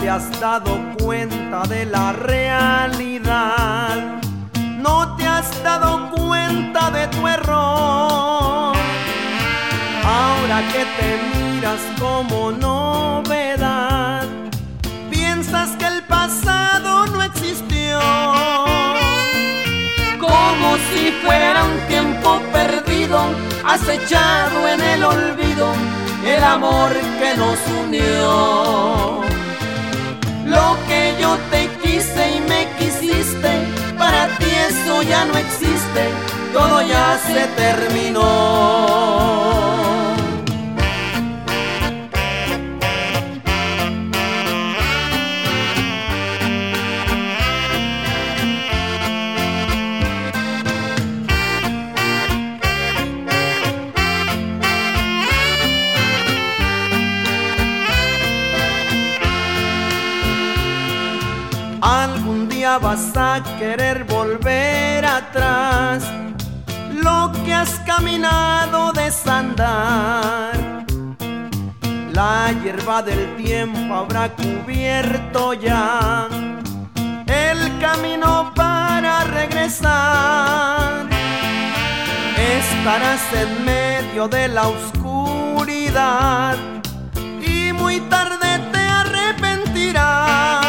te has dado cuenta de la realidad, no te has dado cuenta de tu error. Ahora que te miras como novedad, piensas que el pasado no existió, como si fuera un tiempo perdido, acechado en el olvido, el amor que nos unió. Lo que yo te quise y me quisiste, para ti eso ya no existe, todo ya se terminó. Algún día vas a querer volver atrás, lo que has caminado desandar. La hierba del tiempo habrá cubierto ya el camino para regresar. Estarás en medio de la oscuridad y muy tarde te arrepentirás.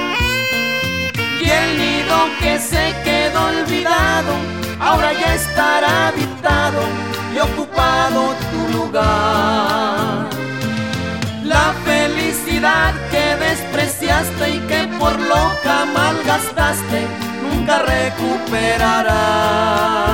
El nido que se quedó olvidado ahora ya estará habitado y ocupado tu lugar. La felicidad que despreciaste y que por loca malgastaste nunca recuperarás.